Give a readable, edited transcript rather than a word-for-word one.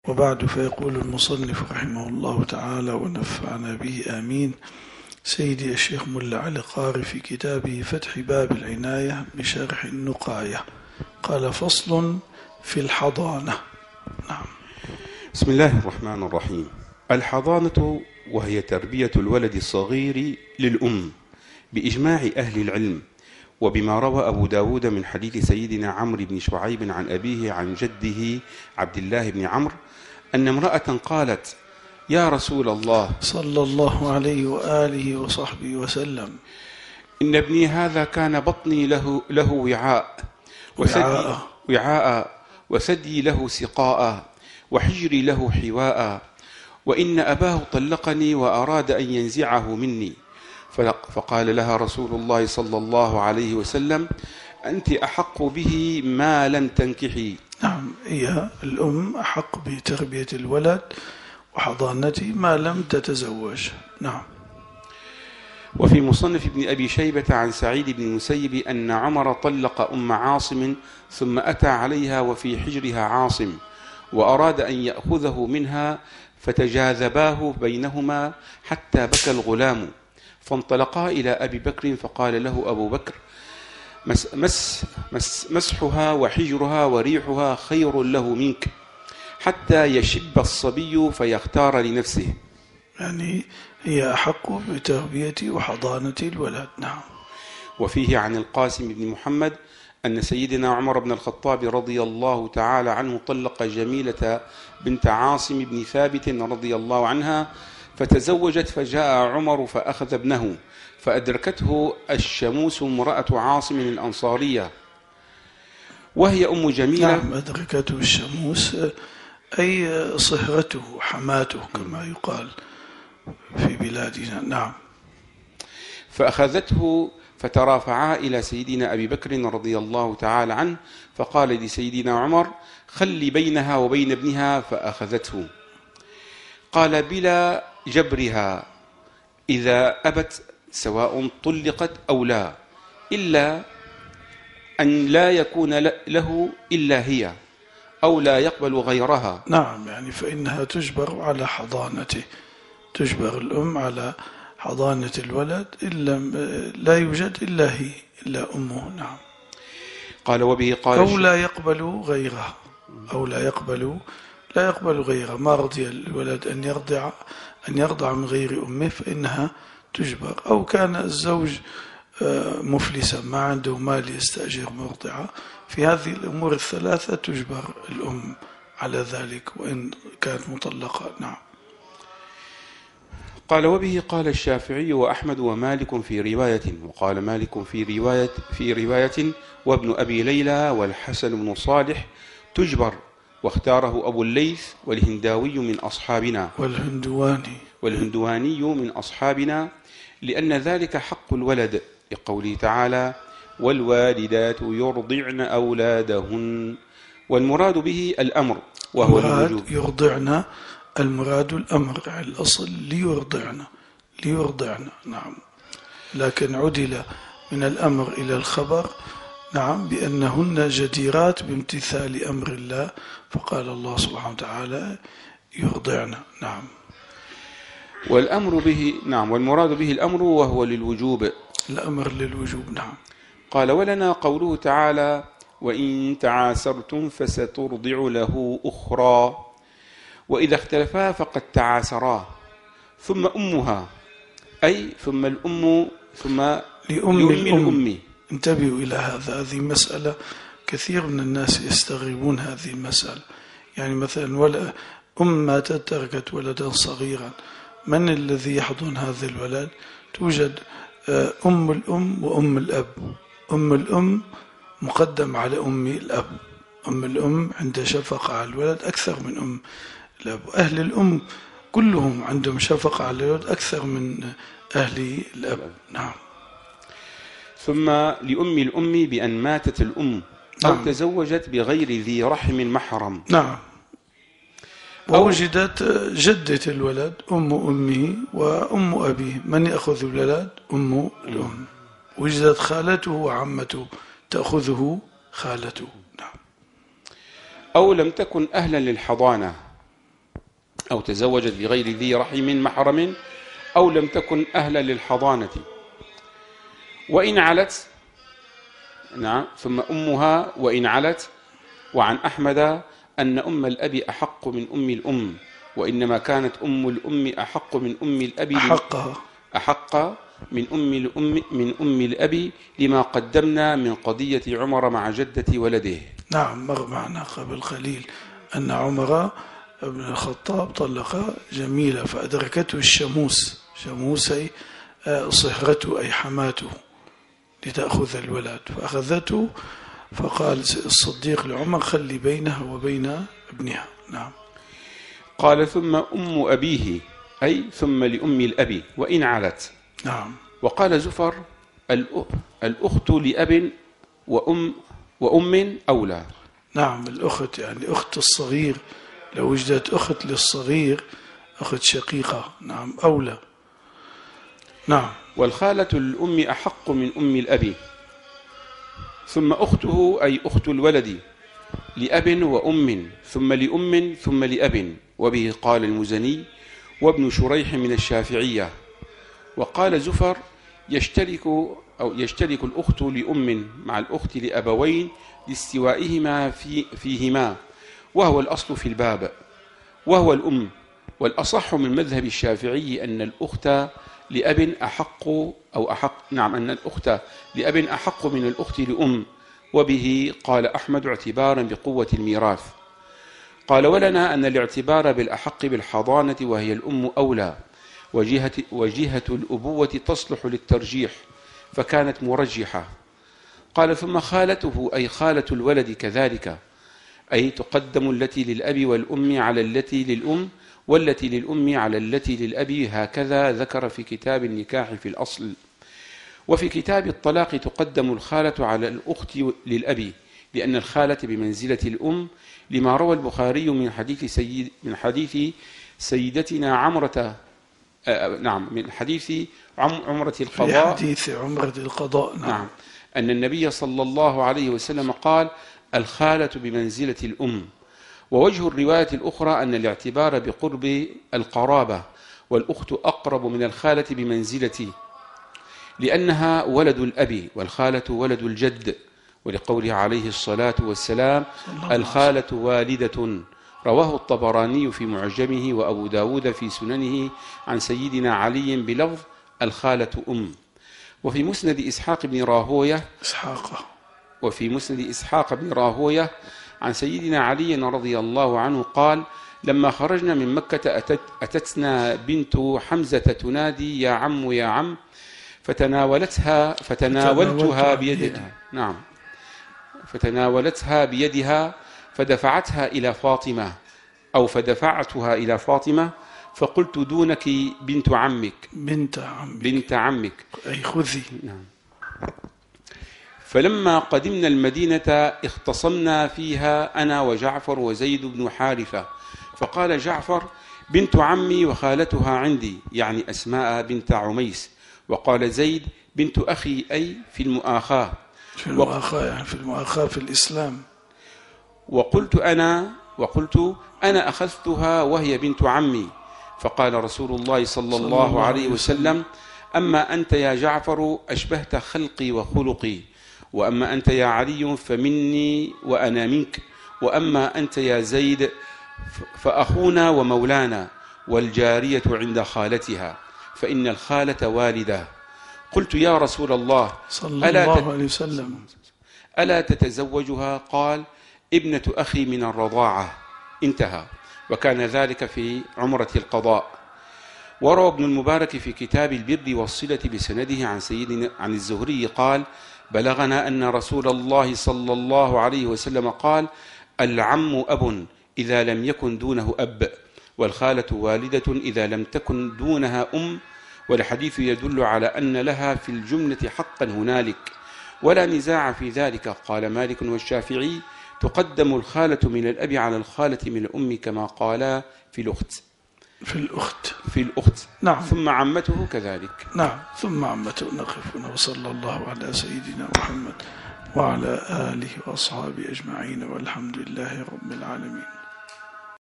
وبعد، فيقول المصنف رحمه الله تعالى ونفعنا به آمين. سيدي الشيخ ملا علي قاري في كتابه فتح باب العناية بشرح النقاية قال: فصل في الحضانة. نعم. بسم الله الرحمن الرحيم. الحضانة وهي تربية الولد الصغير للأم بإجماع أهل العلم، وبما روى أبو داود من حديث سيدنا عمرو بن شعيب عن أبيه عن جده عبد الله بن عمرو أن امرأة قالت: يا رسول الله صلى الله عليه وآله وصحبه وسلم، إن ابني هذا كان بطني له وعاء وثدي له سقاء وحجري له حواء، وإن أباه طلقني وأراد أن ينزعه مني. فقال لها رسول الله صلى الله عليه وسلم: أنت أحق به ما لم تنكحي. نعم، هي الأم أحق بتربية الولد وحضانته ما لم تتزوج. نعم. وفي مصنف ابن أبي شيبة عن سعيد بن المسيب أن عمر طلق أم عاصم ثم أتى عليها وفي حجرها عاصم وأراد أن يأخذه منها، فتجاذباه بينهما حتى بكى الغلام، فانطلقا إلى أبي بكر فقال له أبو بكر: مسحها وحجرها وريحها خير له منك، حتى يشب الصبي فيختار لنفسه. يعني هي أحق بتربية وحضانة الولد. نعم. وفيه عن القاسم بن محمد أن سيدنا عمر بن الخطاب رضي الله تعالى عنه طلق جميلة بنت عاصم بن ثابت رضي الله عنها، فتزوجت، فجاء عمر فأخذ ابنه، فأدركته الشموس امرأة عاصم الأنصارية وهي أم جميلة. نعم، أدركته الشموس أي صهرته حماته كما يقال في بلادنا. نعم. فأخذته فترافعا إلى سيدنا أبي بكر رضي الله تعالى عنه، فقال لسيدنا عمر: خلي بينها وبين ابنها، فأخذته. قال: بلا جبرها، إذا أبت سواء طلقت أو لا، إلا أن لا يكون له إلا هي، أو لا يقبل غيرها. نعم، يعني فإنها تجبر على حضانته، تجبر الأم على حضانة الولد إلا لا يوجد إلا هي، إلا أمه. نعم. قال: وبه قال: أو لا يقبل غيرها، أو لا يقبل غيرها، ما رضي الولد أن يرضع من غير أمه فإنها تجبر. أو كان الزوج مفلسا ما عنده مال يستأجر مرضعة، في هذه الأمور الثلاثة تجبر الأم على ذلك وإن كانت مطلقة. نعم. قال: وبه قال الشافعي وأحمد ومالك في رواية، وقال مالك في رواية وابن أبي ليلى والحسن بن صالح تجبر، واختاره أبو الليث والهنداوي من أصحابنا والهندواني من أصحابنا، لأن ذلك حق الولد، لقوله تعالى: والوالدات يرضعن أولادهن، والمراد به الأمر وهو الوجوب. يرضعن، المراد الأمر، الأصل ليرضعن. نعم. لكن عدل من الأمر إلى الخبر، نعم، بأنهن جديرات بامتثال أمر الله، فقال الله سبحانه وتعالى: يرضعن. نعم. والأمر به، نعم، والمراد به الأمر وهو للوجوب، الأمر للوجوب. نعم. قال: ولنا قوله تعالى: وإن تعاسرتم فسترضع له أخرى، وإذا اختلفا فقد تعاسرا، ثم أمها، أي ثم الأم، ثم لأم الأم. انتبهوا إلى هذه مسألة كثير من الناس يستغربون هذه المسألة. يعني مثلا أم ماتت تركت ولدا صغيرا، من الذي يحضن هذا الولد؟ توجد أم الأم وأم الأب. أم الأم مقدم على أم الأب، أم الأم عندها شفقة على الولد أكثر من أم الأب. أهل الأم كلهم عندهم شفقة على الولد أكثر من أهل الأب. نعم. ثم لأم الأم بأن ماتت الأم أو نعم. تزوجت بغير ذي رحم محرم. نعم. ووجدت جدة الولد أم أمه وأم أبيه، من يأخذ الولد؟ أم الأم. وجدت خالته وعمته تأخذه خالته. نعم. أو لم تكن أهلا للحضانة، أو تزوجت بغير ذي رحم محرم أو لم تكن أهلا للحضانة. وإن علت، نعم، ثم أمها وإن علت. وعن أحمد أن أم الأب أحق من أم الأم، وإنما كانت أم الأم أحق من أم الأب، أحق من أم الأب لما قدمنا من قضية عمر مع جدة ولده. نعم، مر معنا قبل قليل أن عمر بن الخطاب طلق جميلة فأدركته الشموس، شموسي صهرته أي حماته، لتأخذ الولد، فأخذته، فقال الصديق لعمر خلي بينها وبين ابنها. نعم. قال ثم أم أبيه أي ثم لأم الأب وإن علت. نعم. وقال زفر الأخت لأب وأم أولى. نعم، الأخت يعني أخت الصغير، لو وجدت أخت للصغير أخت شقيقة، نعم، أولى. نعم. والخالة الأم أحق من أم الأب، ثم أخته أي أخت الولد لأب وأم، ثم لأم، ثم لأب. وبه قال المزني وابن شريح من الشافعية. وقال زفر يشترك الأخت لأم مع الأخت لأبوين لاستوائهما فيهما، وهو الأصل في الباب، وهو الأم. والأصح من مذهب الشافعي أن الأخت لأب أن الأخت لأب أحق من الأخت لأم. وبه قال أحمد اعتبارا بقوة الميراث. قال ولنا أن الاعتبار بالأحق بالحضانة وهي الأم أولى، وجهة الأبوة تصلح للترجيح فكانت مرجحة. قال ثم خالته أي خالة الولد كذلك، أي تقدم التي للأب والأم على التي للأم، والتي للأم على التي للأب، هكذا ذكر في كتاب النكاح في الأصل. وفي كتاب الطلاق تقدم الخالة على الأخت للأب، لأن الخالة بمنزلة الأم، لما روى البخاري من حديث سيدتنا عمرة، من حديث عمرة القضاء، في حديث عمرة القضاء، نعم، أن النبي صلى الله عليه وسلم قال الخالة بمنزلة الأم. ووجه الرواية الأخرى أن الاعتبار بقرب القرابة، والأخت أقرب من الخالة بمنزلة، لأنها ولد الأب والخالة ولد الجد، ولقوله عليه الصلاة والسلام الخالة والدة. رواه الطبراني في معجمه وأبو داود في سننه عن سيدنا علي بلفظ الخالة أم. وفي مسند إسحاق بن راهوية عن سيدنا علي رضي الله عنه قال لما خرجنا من مكة أتتنا بنت حمزة تنادي يا عم يا عم، فتناولتها بيدها، نعم، فتناولتها بيدها فدفعتها إلى فاطمة فقلت دونك بنت عمك أي خذي. نعم. فلما قدمنا المدينة اختصمنا فيها أنا وجعفر وزيد بن حارثة، فقال جعفر بنت عمي وخالتها عندي، يعني أسماء بنت عميس. وقال زيد بنت أخي، أي في المؤاخاة يعني في المؤاخاة في الإسلام. وقلت أنا أخذتها وهي بنت عمي. فقال رسول الله صلى الله عليه وسلم أما أنت يا جعفر أشبهت خلقي وخلقي، وأما أنت يا علي فمني وأنا منك، وأما أنت يا زيد فأخونا ومولانا، والجارية عند خالتها، فإن الخالة والدة. قلت يا رسول الله صلى الله عليه وسلم ألا تتزوجها؟ قال ابنة أخي من الرضاعة. انتهى. وكان ذلك في عمرة القضاء. وروى ابن المبارك في كتاب البر والصلة بسنده عن الزهري قال بلغنا أن رسول الله صلى الله عليه وسلم قال العم أب إذا لم يكن دونه أب، والخالة والدة إذا لم تكن دونها أم. والحديث يدل على أن لها في الجملة حقا هنالك، ولا نزاع في ذلك. قال مالك والشافعي تقدم الخالة من الأب على الخالة من الأم، كما قالا في الأخت. نعم. ثم عمته كذلك. نعم، ثم عمته. نقف وصلى الله على سيدنا محمد وعلى آله وأصحابه أجمعين، والحمد لله رب العالمين.